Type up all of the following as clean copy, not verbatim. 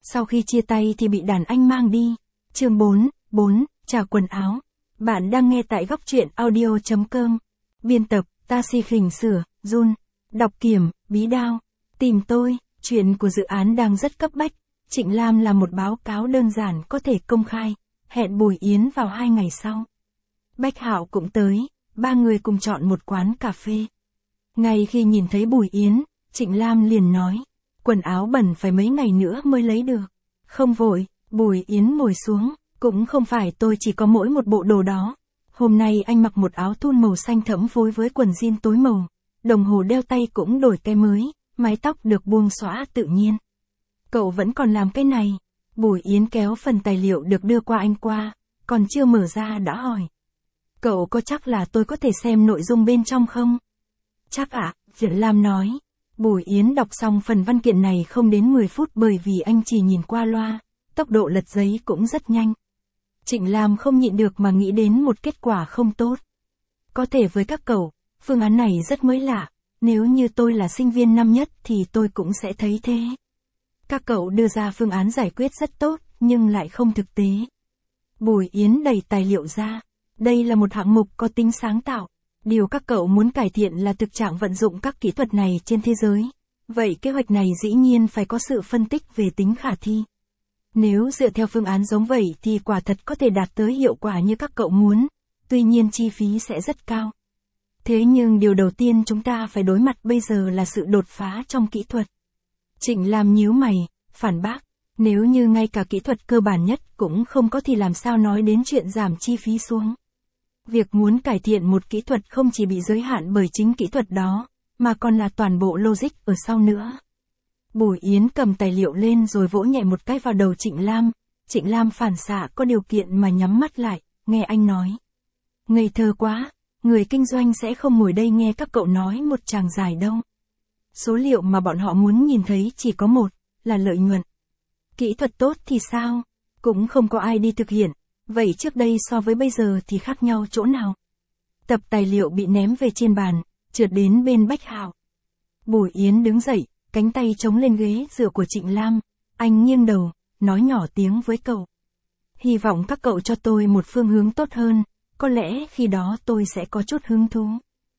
Sau khi chia tay thì bị đàn anh mang đi. Chương 4, trả quần áo. Bạn đang nghe tại góc truyện audio.com. Biên tập, Taxi Khỉnh Sửa, Jun. Đọc kiểm, Bí Đao. Tìm tôi, chuyện của dự án đang rất cấp bách. Trịnh Lam làm một báo cáo đơn giản có thể công khai. Hẹn Bùi Yến vào 2 ngày sau. Bách Hạo cũng tới, ba người cùng chọn một quán cà phê. Ngay khi nhìn thấy Bùi Yến, Trịnh Lam liền nói, quần áo bẩn phải mấy ngày nữa mới lấy được. Không vội, Bùi Yến ngồi xuống, cũng không phải tôi chỉ có mỗi một bộ đồ đó. Hôm nay anh mặc một áo thun màu xanh thẫm phối với quần jean tối màu, đồng hồ đeo tay cũng đổi cái mới, mái tóc được buông xõa tự nhiên. Cậu vẫn còn làm cái này. Bùi Yến kéo phần tài liệu được đưa qua anh qua, còn chưa mở ra đã hỏi. Cậu có chắc là tôi có thể xem nội dung bên trong không? Chắc ạ, Trịnh Lam nói. Bùi Yến đọc xong phần văn kiện này không đến 10 phút bởi vì anh chỉ nhìn qua loa, tốc độ lật giấy cũng rất nhanh. Trịnh Lam không nhịn được mà nghĩ đến một kết quả không tốt. Có thể với các cậu, phương án này rất mới lạ, nếu như tôi là sinh viên năm nhất thì tôi cũng sẽ thấy thế. Các cậu đưa ra phương án giải quyết rất tốt, nhưng lại không thực tế. Bùi Yến đẩy tài liệu ra. Đây là một hạng mục có tính sáng tạo. Điều các cậu muốn cải thiện là thực trạng vận dụng các kỹ thuật này trên thế giới. Vậy kế hoạch này dĩ nhiên phải có sự phân tích về tính khả thi. Nếu dựa theo phương án giống vậy thì quả thật có thể đạt tới hiệu quả như các cậu muốn, tuy nhiên chi phí sẽ rất cao. Thế nhưng điều đầu tiên chúng ta phải đối mặt bây giờ là sự đột phá trong kỹ thuật. Trịnh Lam nhíu mày, phản bác, nếu như ngay cả kỹ thuật cơ bản nhất cũng không có thì làm sao nói đến chuyện giảm chi phí xuống. Việc muốn cải thiện một kỹ thuật không chỉ bị giới hạn bởi chính kỹ thuật đó, mà còn là toàn bộ logic ở sau nữa. Bùi Yến cầm tài liệu lên rồi vỗ nhẹ một cái vào đầu Trịnh Lam. Trịnh Lam phản xạ có điều kiện mà nhắm mắt lại, nghe anh nói. Ngây thơ quá, người kinh doanh sẽ không ngồi đây nghe các cậu nói một tràng dài đâu. Số liệu mà bọn họ muốn nhìn thấy chỉ có một, là lợi nhuận. Kỹ thuật tốt thì sao? Cũng không có ai đi thực hiện. Vậy trước đây so với bây giờ thì khác nhau chỗ nào? Tập tài liệu bị ném về trên bàn, trượt đến bên Bách Hạo. Bùi Yến đứng dậy, cánh tay chống lên ghế dựa của Trịnh Lam. Anh nghiêng đầu, nói nhỏ tiếng với cậu. Hy vọng các cậu cho tôi một phương hướng tốt hơn, có lẽ khi đó tôi sẽ có chút hứng thú.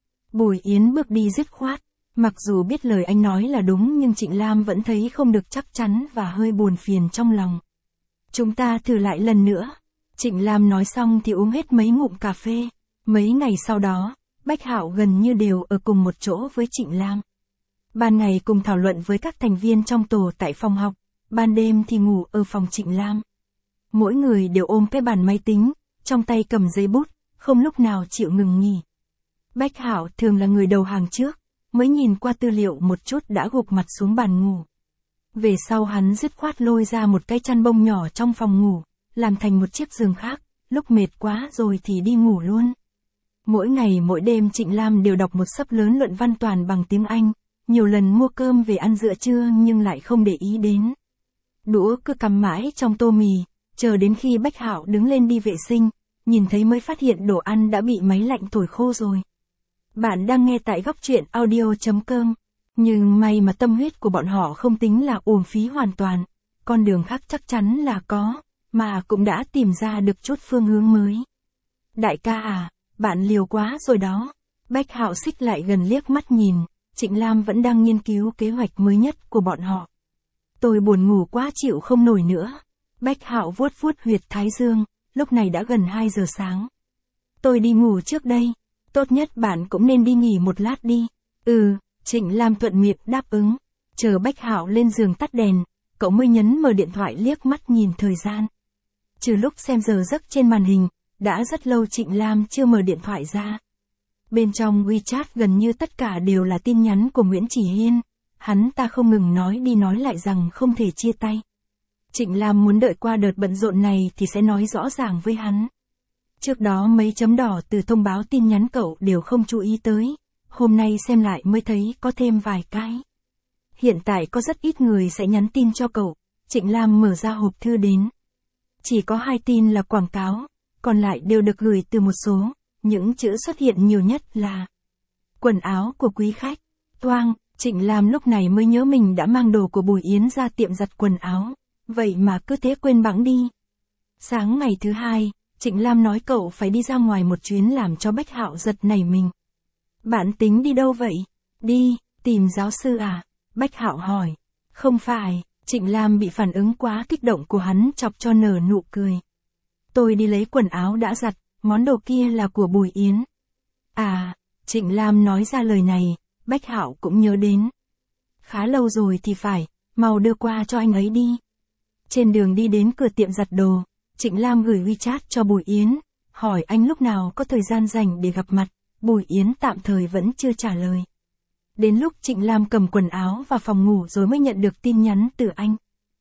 Bùi Yến bước đi dứt khoát. Mặc dù biết lời anh nói là đúng nhưng Trịnh Lam vẫn thấy không được chắc chắn và hơi buồn phiền trong lòng. Chúng ta thử lại lần nữa. Trịnh Lam nói xong thì uống hết mấy ngụm cà phê. Mấy ngày sau đó, Bách Hạo gần như đều ở cùng một chỗ với Trịnh Lam. Ban ngày cùng thảo luận với các thành viên trong tổ tại phòng học, ban đêm thì ngủ ở phòng Trịnh Lam. Mỗi người đều ôm cái bàn máy tính, trong tay cầm giấy bút, không lúc nào chịu ngừng nghỉ. Bách Hạo thường là người đầu hàng trước, mới nhìn qua tư liệu một chút đã gục mặt xuống bàn ngủ. Về sau hắn dứt khoát lôi ra một cái chăn bông nhỏ trong phòng ngủ, làm thành một chiếc giường khác, lúc mệt quá rồi thì đi ngủ luôn. Mỗi ngày mỗi đêm Trịnh Lam đều đọc một xấp lớn luận văn toàn bằng tiếng Anh, nhiều lần mua cơm về ăn giữa trưa nhưng lại không để ý đến. Đũa cứ cắm mãi trong tô mì, chờ đến khi Bách Hạo đứng lên đi vệ sinh, nhìn thấy mới phát hiện đồ ăn đã bị máy lạnh thổi khô rồi. Bạn đang nghe tại góc truyện audio.com. Nhưng may mà tâm huyết của bọn họ không tính là uổng phí hoàn toàn. Con đường khác chắc chắn là có, mà cũng đã tìm ra được chút phương hướng mới. Đại ca à, bạn liều quá rồi đó. Bách Hạo xích lại gần liếc mắt nhìn, Trịnh Lam vẫn đang nghiên cứu kế hoạch mới nhất của bọn họ. Tôi buồn ngủ quá chịu không nổi nữa. Bách Hạo vuốt vuốt huyệt thái dương, lúc này đã gần 2 giờ sáng. Tôi đi ngủ trước đây. Tốt nhất bạn cũng nên đi nghỉ một lát đi. Trịnh Lam thuận miệng đáp ứng. Chờ Bách Hạo lên giường tắt đèn, cậu mới nhấn mở điện thoại liếc mắt nhìn thời gian. Trừ lúc xem giờ giấc trên màn hình, đã rất lâu Trịnh Lam chưa mở điện thoại ra. Bên trong WeChat gần như tất cả đều là tin nhắn của Nguyễn Chỉ Hiên. Hắn ta không ngừng nói đi nói lại rằng không thể chia tay. Trịnh Lam muốn đợi qua đợt bận rộn này thì sẽ nói rõ ràng với hắn. Trước đó mấy chấm đỏ từ thông báo tin nhắn cậu đều không chú ý tới, hôm nay xem lại mới thấy có thêm vài cái. Hiện tại có rất ít người sẽ nhắn tin cho cậu, Trịnh Lam mở ra hộp thư đến. Chỉ có 2 tin là quảng cáo, còn lại đều được gửi từ một số, những chữ xuất hiện nhiều nhất là quần áo của quý khách. Toang, Trịnh Lam lúc này mới nhớ mình đã mang đồ của Bùi Yến ra tiệm giặt quần áo. vậy mà cứ thế quên bẵng đi. Sáng ngày thứ hai, Trịnh Lam nói cậu phải đi ra ngoài một chuyến làm cho Bách Hạo giật nảy mình. Bạn tính đi đâu vậy? Đi, tìm giáo sư à? Bách Hạo hỏi. Không phải, Trịnh Lam bị phản ứng quá kích động của hắn chọc cho nở nụ cười. Tôi đi lấy quần áo đã giặt, món đồ kia là của Bùi Yến. À, Trịnh Lam nói ra lời này, Bách Hạo cũng nhớ đến. Khá lâu rồi thì phải, mau đưa qua cho anh ấy đi. Trên đường đi đến cửa tiệm giặt đồ, Trịnh Lam gửi WeChat cho Bùi Yến, hỏi anh lúc nào có thời gian rảnh để gặp mặt, Bùi Yến tạm thời vẫn chưa trả lời. Đến lúc Trịnh Lam cầm quần áo vào phòng ngủ rồi mới nhận được tin nhắn từ anh.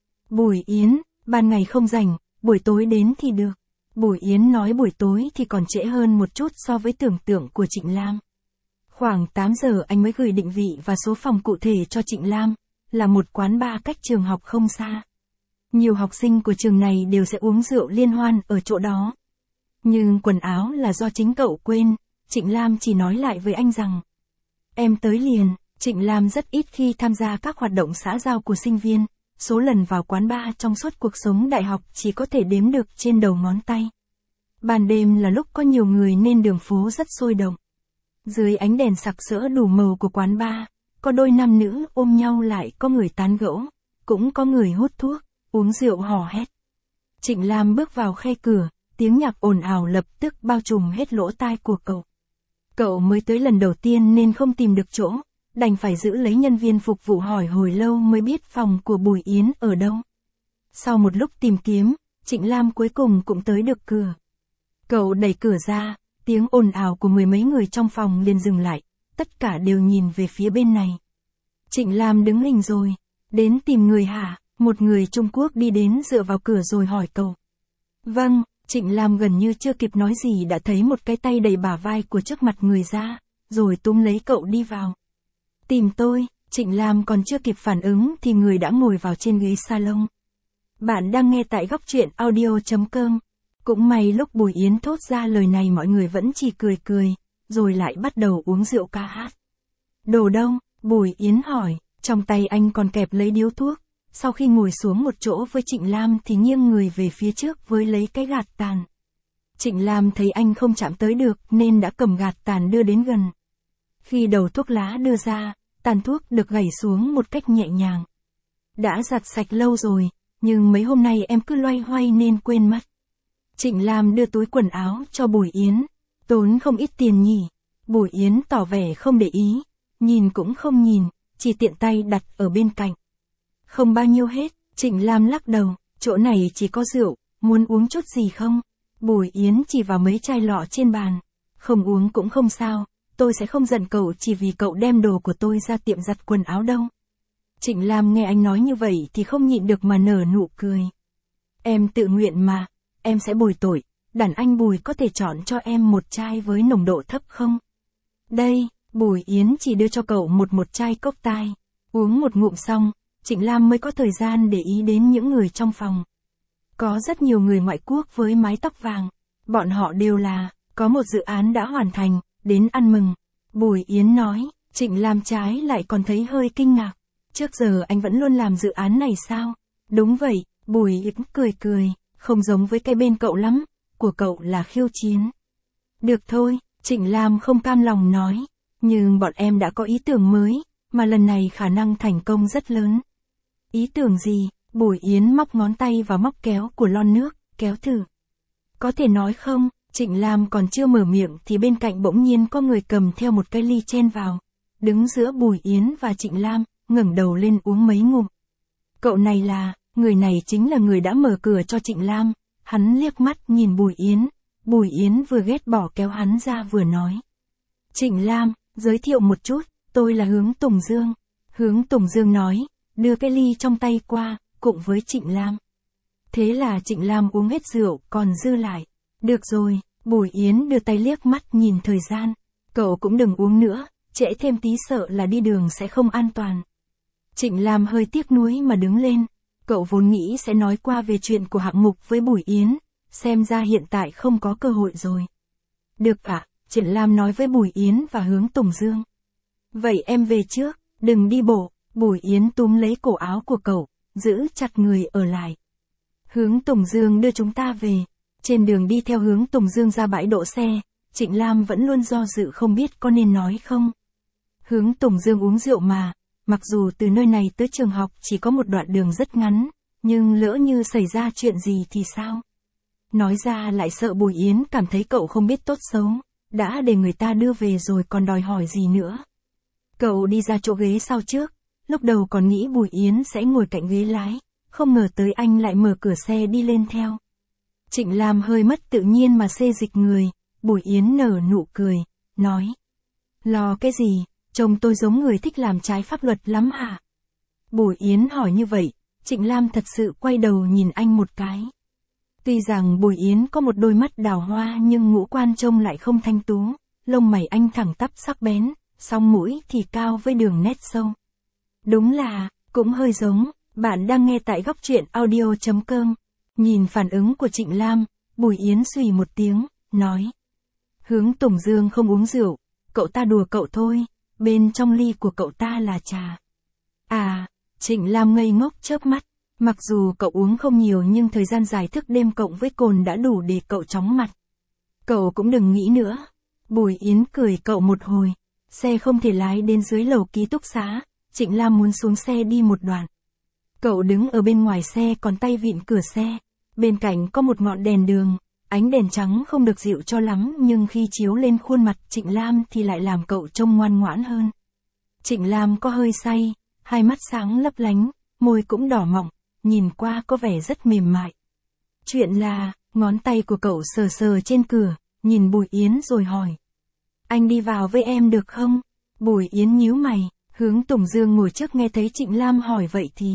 Bùi Yến, ban ngày không rảnh, buổi tối đến thì được. Bùi Yến nói buổi tối thì còn trễ hơn một chút so với tưởng tượng của Trịnh Lam. Khoảng 8 giờ anh mới gửi định vị và số phòng cụ thể cho Trịnh Lam, là một quán bar cách trường học không xa. Nhiều học sinh của trường này đều sẽ uống rượu liên hoan ở chỗ đó. Nhưng quần áo là do chính cậu quên, Trịnh Lam chỉ nói lại với anh rằng. Em tới liền, Trịnh Lam rất ít khi tham gia các hoạt động xã giao của sinh viên, số lần vào quán bar trong suốt cuộc sống đại học chỉ có thể đếm được trên đầu ngón tay. Ban đêm là lúc có nhiều người nên đường phố rất sôi động. Dưới ánh đèn sặc sỡ đủ màu của quán bar, có đôi nam nữ ôm nhau lại có người tán gẫu, cũng có người hút thuốc, uống rượu hò hét. Trịnh Lam bước vào khe cửa, tiếng nhạc ồn ào lập tức bao trùm hết lỗ tai của cậu. Cậu mới tới lần đầu tiên nên không tìm được chỗ, đành phải giữ lấy nhân viên phục vụ hỏi hồi lâu mới biết phòng của Bùi Yến ở đâu. Sau một lúc tìm kiếm, Trịnh Lam cuối cùng cũng tới được cửa. Cậu đẩy cửa ra, tiếng ồn ào của mười mấy người trong phòng liền dừng lại, tất cả đều nhìn về phía bên này. Trịnh Lam đứng hình rồi, đến tìm người hả? Một người Trung Quốc đi đến dựa vào cửa rồi hỏi cậu. Vâng, Trịnh Lam gần như chưa kịp nói gì đã thấy một cái tay đẩy bả vai của trước mặt người ra, rồi túm lấy cậu đi vào. Tìm tôi, Trịnh Lam còn chưa kịp phản ứng thì người đã ngồi vào trên ghế salon. Bạn đang nghe tại góc truyện audio.com. Cũng may lúc Bùi Yến thốt ra lời này mọi người vẫn chỉ cười cười, rồi lại bắt đầu uống rượu ca hát. Đồ đâu? Bùi Yến hỏi, trong tay anh còn kẹp lấy điếu thuốc. Sau khi ngồi xuống một chỗ với Trịnh Lam thì nghiêng người về phía trước với lấy cái gạt tàn. Trịnh Lam thấy anh không chạm tới được nên đã cầm gạt tàn đưa đến gần. Khi đầu thuốc lá đưa ra, tàn thuốc được gảy xuống một cách nhẹ nhàng. Đã giặt sạch lâu rồi, nhưng mấy hôm nay em cứ loay hoay nên quên mất. Trịnh Lam đưa túi quần áo cho Bùi Yến. Tốn không ít tiền nhỉ? Bùi Yến tỏ vẻ không để ý, nhìn cũng không nhìn, chỉ tiện tay đặt ở bên cạnh. Không bao nhiêu hết, Trịnh Lam lắc đầu, chỗ này chỉ có rượu, muốn uống chút gì không? Bùi Yến chỉ vào mấy chai lọ trên bàn. Không uống cũng không sao, tôi sẽ không giận cậu chỉ vì cậu đem đồ của tôi ra tiệm giặt quần áo đâu. Trịnh Lam nghe anh nói như vậy thì không nhịn được mà nở nụ cười. Em tự nguyện mà, em sẽ bồi tội, đàn anh Bùi có thể chọn cho em một chai với nồng độ thấp không? Đây, Bùi Yến chỉ đưa cho cậu một chai cốc tai. Uống một ngụm xong, Trịnh Lam mới có thời gian để ý đến những người trong phòng. Có rất nhiều người ngoại quốc với mái tóc vàng. Bọn họ đều là, có một dự án đã hoàn thành, đến ăn mừng. Bùi Yến nói, Trịnh Lam trái lại còn thấy hơi kinh ngạc. Trước giờ anh vẫn luôn làm dự án này sao? Đúng vậy, Bùi Yến cười cười, không giống với cái bên cậu lắm, của cậu là khiêu chiến. Được thôi, Trịnh Lam không cam lòng nói, nhưng bọn em đã có ý tưởng mới, mà lần này khả năng thành công rất lớn. Ý tưởng gì? Bùi Yến móc ngón tay vào móc kéo của lon nước, kéo thử. Có thể nói không? Trịnh Lam còn chưa mở miệng thì bên cạnh bỗng nhiên có người cầm theo một cái ly chen vào. Đứng giữa Bùi Yến và Trịnh Lam, ngẩng đầu lên uống mấy ngụm. Cậu này là, người này chính là người đã mở cửa cho Trịnh Lam. Hắn liếc mắt nhìn Bùi Yến. Bùi Yến vừa ghét bỏ kéo hắn ra vừa nói. Trịnh Lam, giới thiệu một chút, tôi là Hướng Tùng Dương. Hướng Tùng Dương nói, đưa cái ly trong tay qua, cùng với Trịnh Lam. Thế là Trịnh Lam uống hết rượu, còn dư lại. Được rồi, Bùi Yến đưa tay liếc mắt nhìn thời gian. Cậu cũng đừng uống nữa, trễ thêm tí sợ là đi đường sẽ không an toàn. Trịnh Lam hơi tiếc nuối mà đứng lên. Cậu vốn nghĩ sẽ nói qua về chuyện của hạng mục với Bùi Yến, xem ra hiện tại không có cơ hội rồi. Được ạ, Trịnh Lam nói với Bùi Yến và Hướng Tùng Dương. Vậy em về trước, đừng đi bộ. Bùi Yến túm lấy cổ áo của cậu, giữ chặt người ở lại. Hướng Tùng Dương đưa chúng ta về. Trên đường đi theo hướng Tùng Dương ra bãi đỗ xe, Trịnh Lam vẫn luôn do dự không biết có nên nói không. Hướng Tùng Dương uống rượu mà, mặc dù từ nơi này tới trường học chỉ có một đoạn đường rất ngắn, nhưng lỡ như xảy ra chuyện gì thì sao? Nói ra lại sợ Bùi Yến cảm thấy cậu không biết tốt xấu, đã để người ta đưa về rồi còn đòi hỏi gì nữa. Cậu đi ra chỗ ghế sau trước, lúc đầu còn nghĩ Bùi Yến sẽ ngồi cạnh ghế lái, không ngờ tới anh lại mở cửa xe đi lên theo. Trịnh Lam hơi mất tự nhiên mà xê dịch người, Bùi Yến nở nụ cười, nói. Lo cái gì, trông tôi giống người thích làm trái pháp luật lắm hả? Bùi Yến hỏi như vậy, Trịnh Lam thật sự quay đầu nhìn anh một cái. Tuy rằng Bùi Yến có một đôi mắt đào hoa nhưng ngũ quan trông lại không thanh tú, lông mày anh thẳng tắp sắc bén, song mũi thì cao với đường nét sâu. Đúng là, cũng hơi giống, bạn đang nghe tại góc truyện audio.com. Nhìn phản ứng của Trịnh Lam, Bùi Yến xùy một tiếng, nói. Hướng Tùng Dương không uống rượu, cậu ta đùa cậu thôi, bên trong ly của cậu ta là trà. À, Trịnh Lam ngây ngốc chớp mắt, mặc dù cậu uống không nhiều nhưng thời gian dài thức đêm cộng với cồn đã đủ để cậu chóng mặt. Cậu cũng đừng nghĩ nữa. Bùi Yến cười cậu một hồi, xe không thể lái đến dưới lầu ký túc xá, Trịnh Lam muốn xuống xe đi một đoạn. Cậu đứng ở bên ngoài xe còn tay vịn cửa xe, bên cạnh có một ngọn đèn đường, ánh đèn trắng không được dịu cho lắm nhưng khi chiếu lên khuôn mặt Trịnh Lam thì lại làm cậu trông ngoan ngoãn hơn. Trịnh Lam có hơi say, hai mắt sáng lấp lánh, môi cũng đỏ mọng, nhìn qua có vẻ rất mềm mại. Chuyện là, ngón tay của cậu sờ sờ trên cửa, nhìn Bùi Yến rồi hỏi. Anh đi vào với em được không? Bùi Yến nhíu mày, hướng Tùng Dương ngồi trước nghe thấy Trịnh Lam hỏi vậy thì.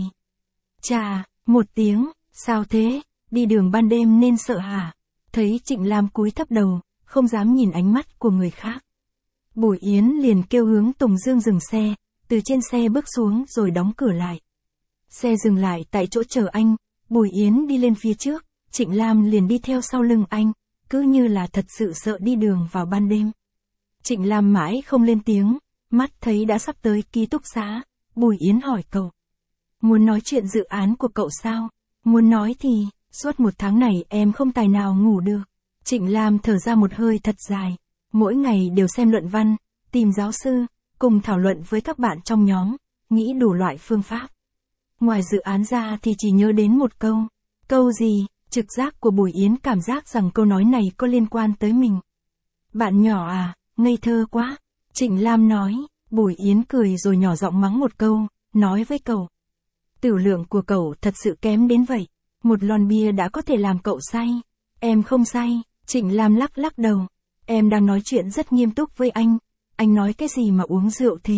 Chà, một tiếng, sao thế, đi đường ban đêm nên sợ hả? Thấy Trịnh Lam cúi thấp đầu, không dám nhìn ánh mắt của người khác. Bùi Yến liền kêu hướng Tùng Dương dừng xe, từ trên xe bước xuống rồi đóng cửa lại. Xe dừng lại tại chỗ chờ anh, Bùi Yến đi lên phía trước, Trịnh Lam liền đi theo sau lưng anh, cứ như là thật sự sợ đi đường vào ban đêm. Trịnh Lam mãi không lên tiếng, mắt thấy đã sắp tới ký túc xá, Bùi Yến hỏi cậu. Muốn nói chuyện dự án của cậu sao? Muốn nói thì, suốt một tháng này em không tài nào ngủ được. Trịnh Lam thở ra một hơi thật dài, mỗi ngày đều xem luận văn, tìm giáo sư, cùng thảo luận với các bạn trong nhóm, nghĩ đủ loại phương pháp. Ngoài dự án ra thì chỉ nhớ đến một câu. Câu gì? Trực giác của Bùi Yến cảm giác rằng câu nói này có liên quan tới mình. Bạn nhỏ à, ngây thơ quá. Trịnh Lam nói, Bùi Yến cười rồi nhỏ giọng mắng một câu, nói với cậu. Tiểu lượng của cậu thật sự kém đến vậy. Một lon bia đã có thể làm cậu say. Em không say, Trịnh Lam lắc lắc đầu. Em đang nói chuyện rất nghiêm túc với anh nói cái gì mà uống rượu thế?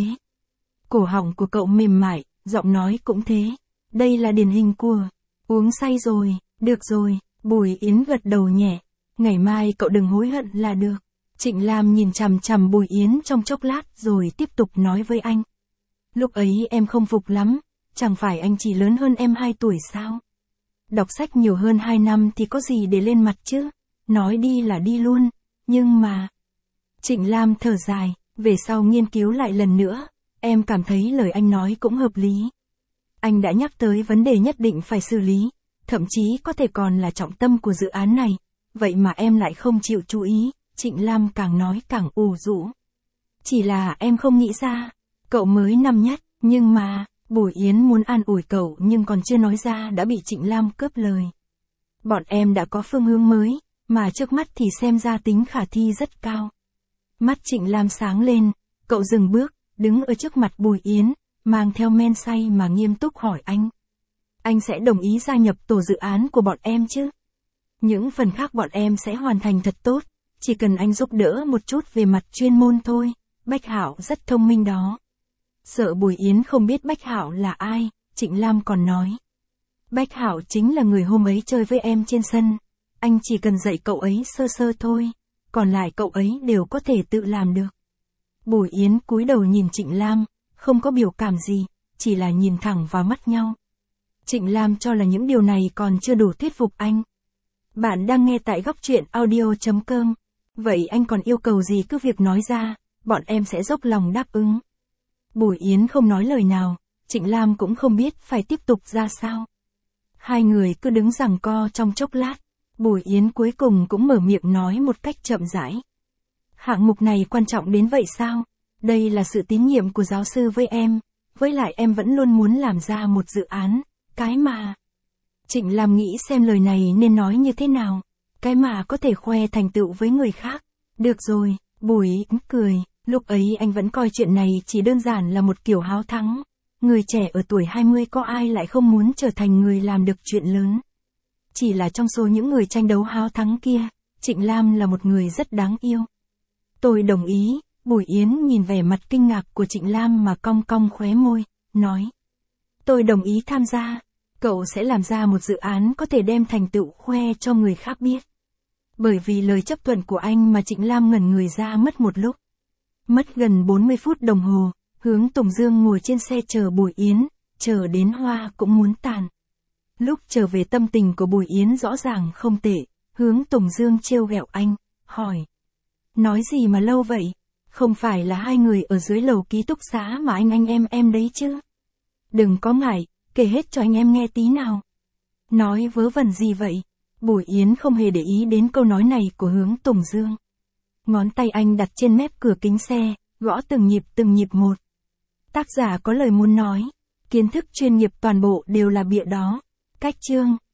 Cổ họng của cậu mềm mại, giọng nói cũng thế. Đây là điển hình của uống say rồi, được rồi, Bùi Yến gật đầu nhẹ. Ngày mai cậu đừng hối hận là được. Trịnh Lam nhìn chằm chằm Bùi Yến trong chốc lát rồi tiếp tục nói với anh. Lúc ấy em không phục lắm, chẳng phải anh chỉ lớn hơn em 2 tuổi sao? Đọc sách nhiều hơn 2 năm thì có gì để lên mặt chứ? Nói đi là đi luôn, nhưng mà... Trịnh Lam thở dài, về sau nghiên cứu lại lần nữa, em cảm thấy lời anh nói cũng hợp lý. Anh đã nhắc tới vấn đề nhất định phải xử lý, thậm chí có thể còn là trọng tâm của dự án này, vậy mà em lại không chịu chú ý, Trịnh Lam càng nói càng ủ rũ. Chỉ là em không nghĩ ra, cậu mới năm nhất, nhưng mà, Bùi Yến muốn an ủi cậu nhưng còn chưa nói ra đã bị Trịnh Lam cướp lời. Bọn em đã có phương hướng mới, mà trước mắt thì xem ra tính khả thi rất cao. Mắt Trịnh Lam sáng lên, cậu dừng bước, đứng ở trước mặt Bùi Yến, mang theo men say mà nghiêm túc hỏi anh. Anh sẽ đồng ý gia nhập tổ dự án của bọn em chứ? Những phần khác bọn em sẽ hoàn thành thật tốt, chỉ cần anh giúp đỡ một chút về mặt chuyên môn thôi, Bách Hạo rất thông minh đó. Sợ Bùi Yến không biết Bách Hạo là ai, Trịnh Lam còn nói. Bách Hạo chính là người hôm ấy chơi với em trên sân, anh chỉ cần dạy cậu ấy sơ sơ thôi, còn lại cậu ấy đều có thể tự làm được. Bùi Yến cúi đầu nhìn Trịnh Lam, không có biểu cảm gì, chỉ là nhìn thẳng vào mắt nhau. Trịnh Lam cho là những điều này còn chưa đủ thuyết phục anh. Bạn đang nghe tại góc truyện audio.com. Vậy anh còn yêu cầu gì cứ việc nói ra, bọn em sẽ dốc lòng đáp ứng. Bùi Yến không nói lời nào, Trịnh Lam cũng không biết phải tiếp tục ra sao. Hai người cứ đứng giằng co trong chốc lát, Bùi Yến cuối cùng cũng mở miệng nói một cách chậm rãi. Hạng mục này quan trọng đến vậy sao? Đây là sự tín nhiệm của giáo sư với em, với lại em vẫn luôn muốn làm ra một dự án, cái mà... Trịnh Lam nghĩ xem lời này nên nói như thế nào, cái mà có thể khoe thành tựu với người khác. Được rồi, Bùi Yến cười, lúc ấy anh vẫn coi chuyện này chỉ đơn giản là một kiểu háo thắng. Người trẻ ở tuổi 20 có ai lại không muốn trở thành người làm được chuyện lớn. Chỉ là trong số những người tranh đấu háo thắng kia, Trịnh Lam là một người rất đáng yêu. Tôi đồng ý, Bùi Yến nhìn vẻ mặt kinh ngạc của Trịnh Lam mà cong cong khóe môi, nói. Tôi đồng ý tham gia, cậu sẽ làm ra một dự án có thể đem thành tựu khoe cho người khác biết. Bởi vì lời chấp thuận của anh mà Trịnh Lam ngẩn người ra mất một lúc. Mất gần 40 phút đồng hồ, Hướng Tùng Dương ngồi trên xe chờ Bùi Yến, chờ đến hoa cũng muốn tàn. Lúc trở về tâm tình của Bùi Yến rõ ràng không tệ, Hướng Tùng Dương trêu ghẹo anh, hỏi. Nói gì mà lâu vậy? Không phải là hai người ở dưới lầu ký túc xá mà anh em đấy chứ? Đừng có ngại, kể hết cho anh em nghe tí nào. Nói vớ vẩn gì vậy? Bùi Yến không hề để ý đến câu nói này của Hướng Tùng Dương. Ngón tay anh đặt trên mép cửa kính xe, gõ từng nhịp một. Tác giả có lời muốn nói, kiến thức chuyên nghiệp toàn bộ đều là bịa đó. Cách chương